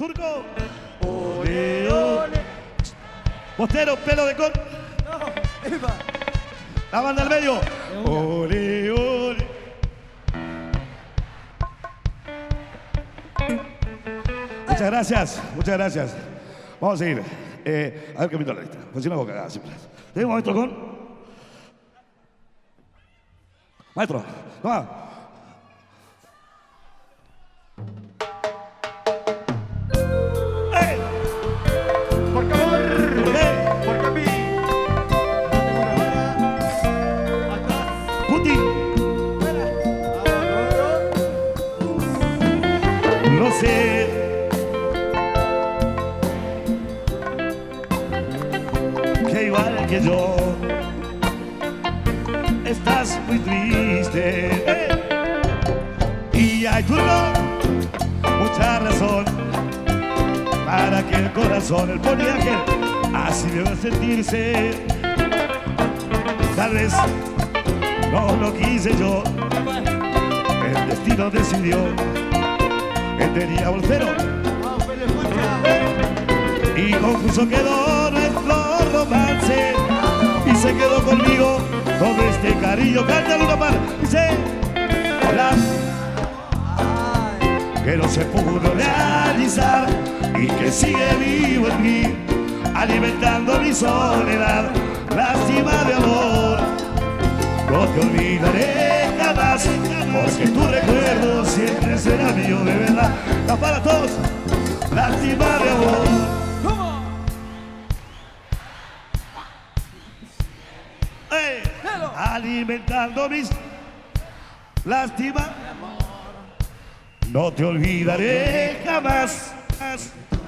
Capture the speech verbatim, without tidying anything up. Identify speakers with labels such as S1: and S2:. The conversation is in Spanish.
S1: Turco. Ole, ole. Bostero, pelo de con.
S2: No, Eva.
S1: La banda al medio. Ole, ole. Muchas gracias, muchas gracias. Vamos a seguir. Eh, a ver qué pinto la lista. Pues si no hago cagada siempre. Tenemos maestro con. Maestro, toma. ¡Eh!
S2: Por favor.
S1: ¡Eh!
S2: Porque a mí. Atrás.
S1: ¡Puti!
S2: Fuera. Vamos,
S1: No sé. Que igual que yo estás muy triste. ¡Eh! Y hay turno, mucha razón para que el corazón, el poniángel, así debe sentirse. Tal vez no lo quise yo, el destino decidió que tenía bolsero
S2: vamos, Pele, escucha.
S1: y confuso quedó nuestro romance y se quedó conmigo todo este cariño. Cántalo una par, dice la que no se pudo realizar y que sigue vivo en mí, alimentando mi soledad. Lástima de amor, no te olvidaré jamás, porque tu recuerdo siempre será mío de verdad. ¡La para todos! Lástima de amor.
S2: ¿Cómo?
S1: ¡Ey! Alimentando mis lástima. No te olvidaré jamás.